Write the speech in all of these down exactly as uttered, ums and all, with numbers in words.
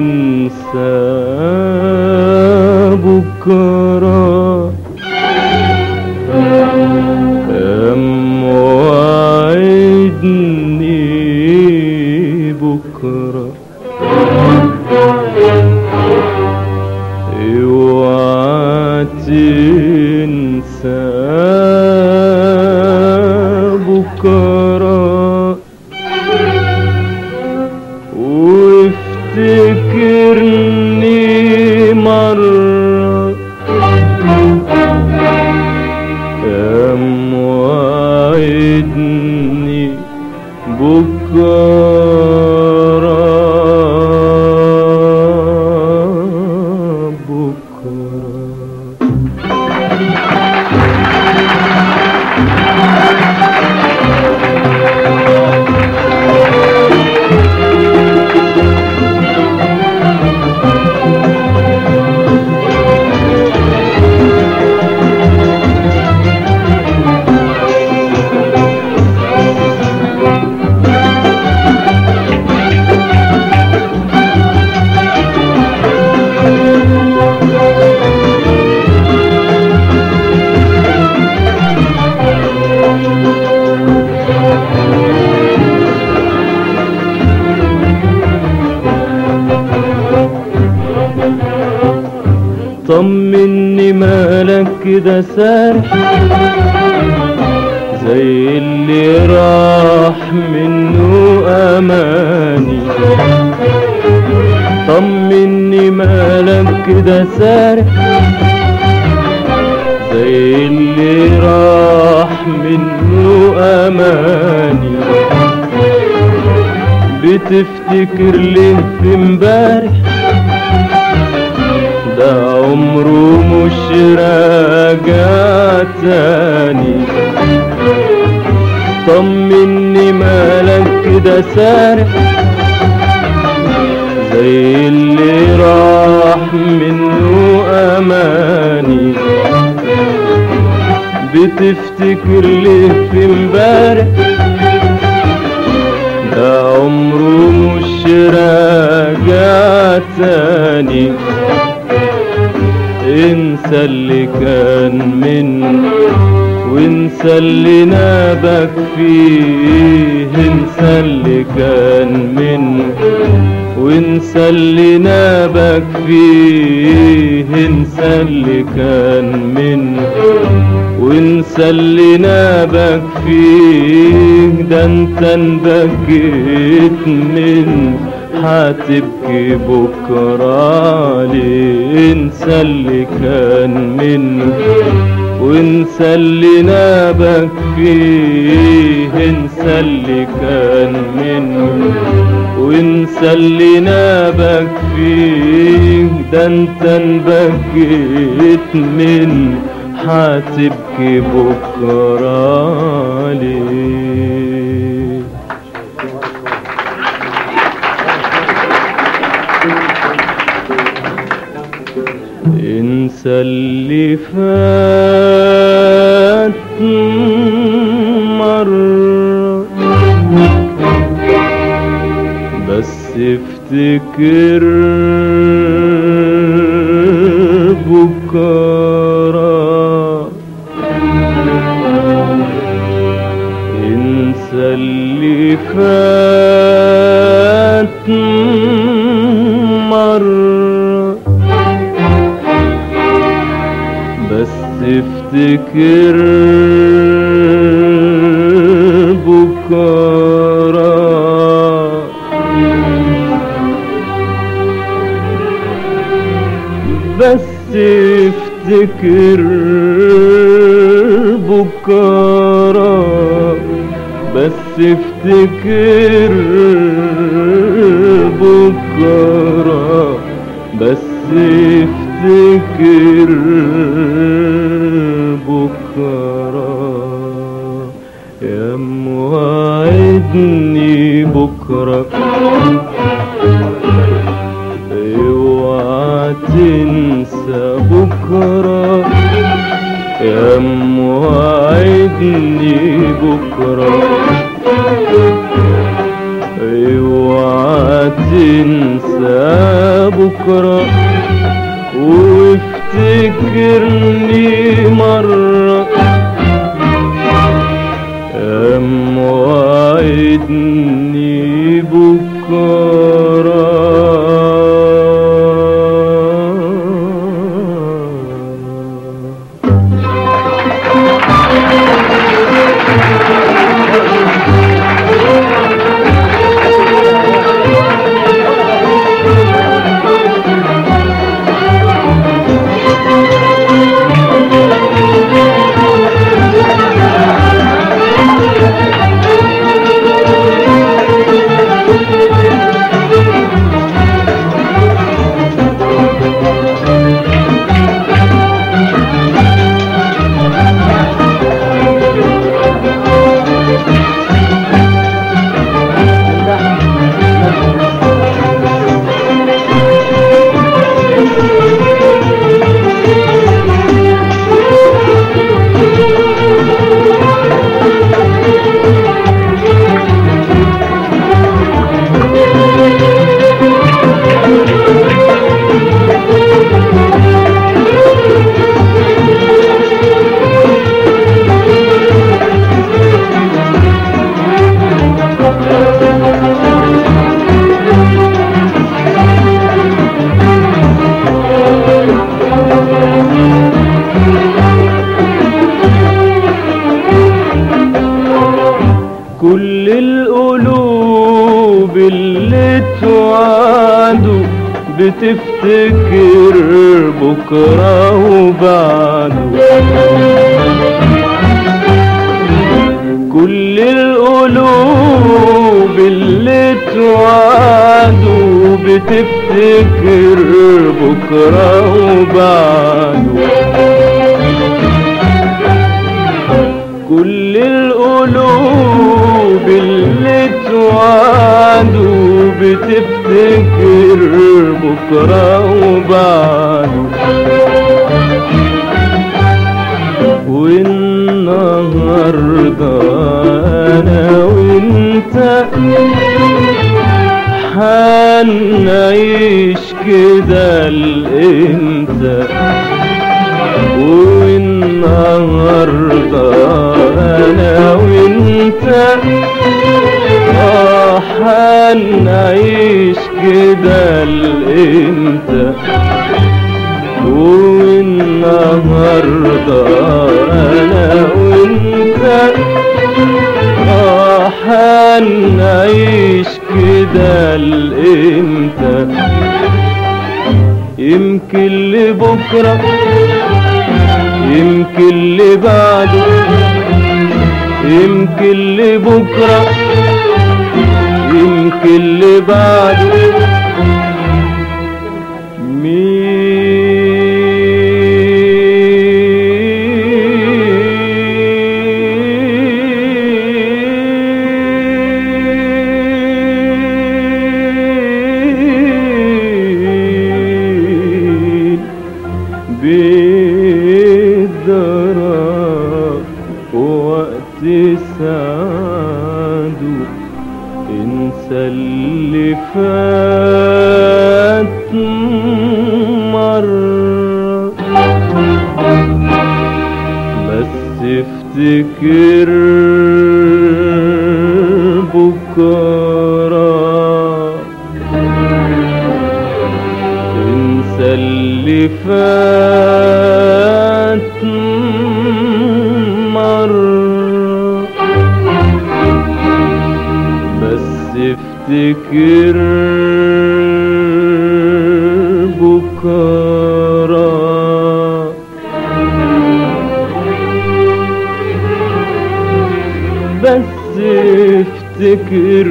تنسى بكرة كم وعدني بكرة اوعى تنسى بكرة وافتكرني مرة كم وعدني بكرة طمني مالك كده سارح زي اللي راح منه اماني. طمني مالك كده سارح زي اللي راح منه اماني. بتفتكر ليه في امبارح ده عمره مش راجع تاني. طمني مالك كده سارح زي اللي راح منه اماني. بتفتكر ليه في امبارح ده عمره مش راجع تاني. انسى اللي كان منه وانسى اللي نابك فيه. انسى اللي كان منه وانسى اللي نابك فيه. انسى اللي كان منه وانسى اللي نابك فيه. ده انت انبكيت منه هتبكي بكرة ليه. انسى اللي كان منه وانسى اللي نابك فيه. انسى اللي كان منه وانسى اللي نابك فيه. ده انت انبكيت منه هتبكي بكرة ليه. انسى اللي فات مرة بس افتكر بكرة. انسى اللي فات مرة بس افتكر بكرة. بس افتكر بكرة. بس افتكر بكرة. بس افتكر بكرة يا موعدني بكرة. اوعى تنسى بكرة يا موعدني بكرة. اوعى تنسى بكرة وافتكرني مرة يا موعدني بكرة. كل القلوب اللي توعدوا بتفتكر بكرة وبعده. كل القلوب اللي توعدوا بتفتكر بكرة وبعده. كل القلوب اللي توعدوا بتفتكر بكرة وبعده. والنهاردة أنا وإنت حنعيش كده لإمتى. والنهاردة أنا وإنت آه حنعيش كده لإمتى. والنهاردة أنا وإنت آه حنعيش كده لإمتى. يمكن لبكرة يمكن لبعده يمكن لبكرة يمكن لبعده. بالدرا وقت سعده انسى اللي فات مرة بس افتكر بكرة. انسى اللي فات مرة بس افتكر بكرة. بس افتكر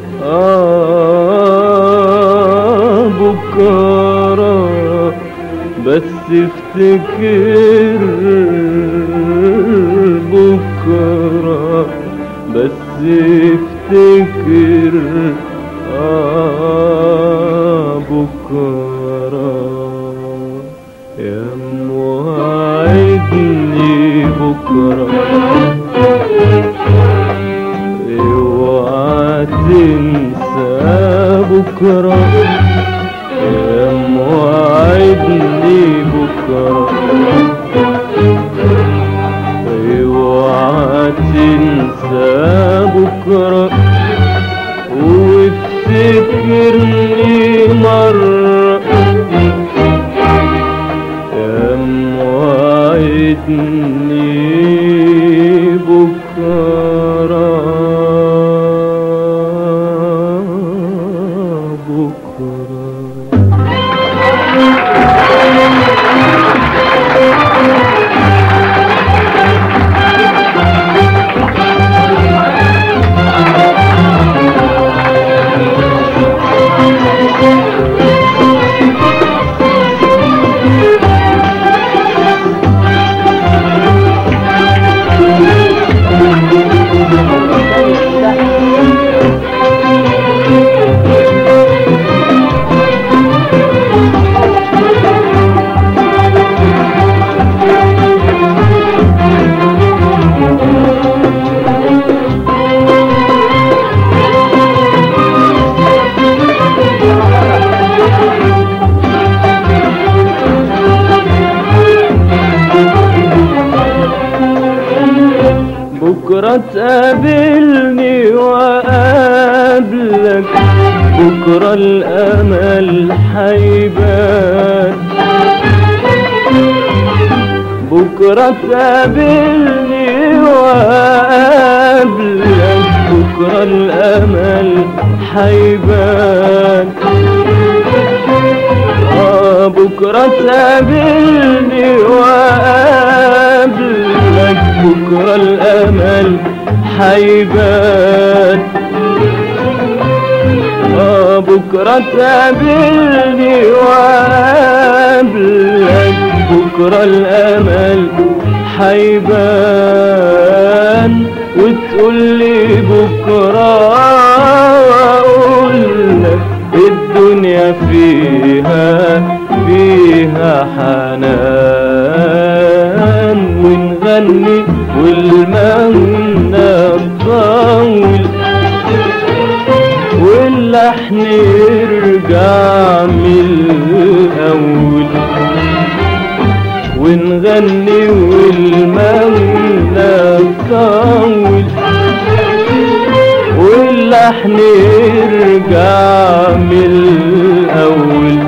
آه بكرة بس افتكر بكرة بس افتكر آه بكرة. يا موعدني بكرة اوعى تنسى بكرة. يا بكرة تقابلني وأقابلك، بكرة الأمل حيبان. بكرة تقابلني وأقابلك، بكرة الأمل حيبان. آه بكرة تقابلني وأقابلك، بكرة الأمل حيبان. آه بكرة تقابلني وأقابلك، بكرة الأمل حيبان. وتقولي بكرة وأقولك الدنيا فيها فيها حنان. ونغني والمغنى الطول واللحن يرجع من الأول. ونغني والمغنى الطول واللحن يرجع من الأول.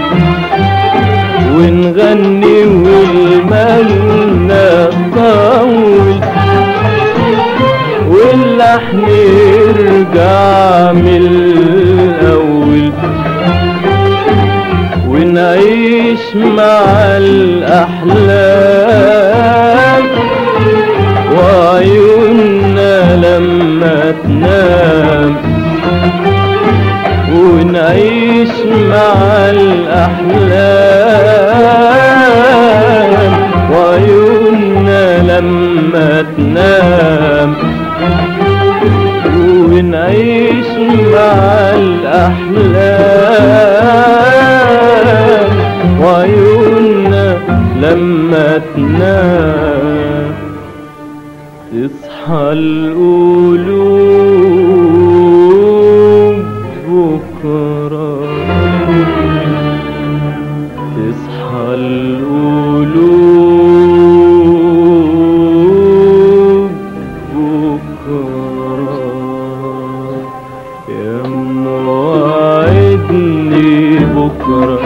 ونغني والمغنى الطول واللحن يرجع من الأول. ونعيش مع الأحلام وعيوننا لما تنام. ونعيش مع الأحلام وعيوننا لما تنام. ونعيش مع الأحلام وعيوننا لما تنام. تصحى القلوب بكرة، تصحى القلوب بكرة. يا موعدني بكرة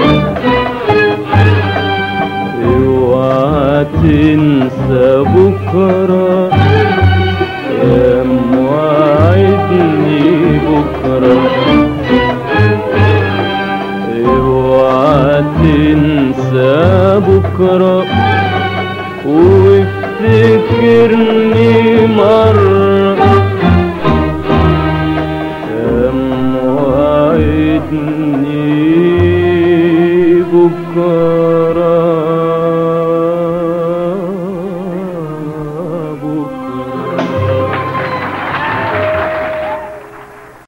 اوعى تنسى بكرة. يا موعدني بكرة اوعى تنسى بكرة. وافتكرني مرة. يا موعدني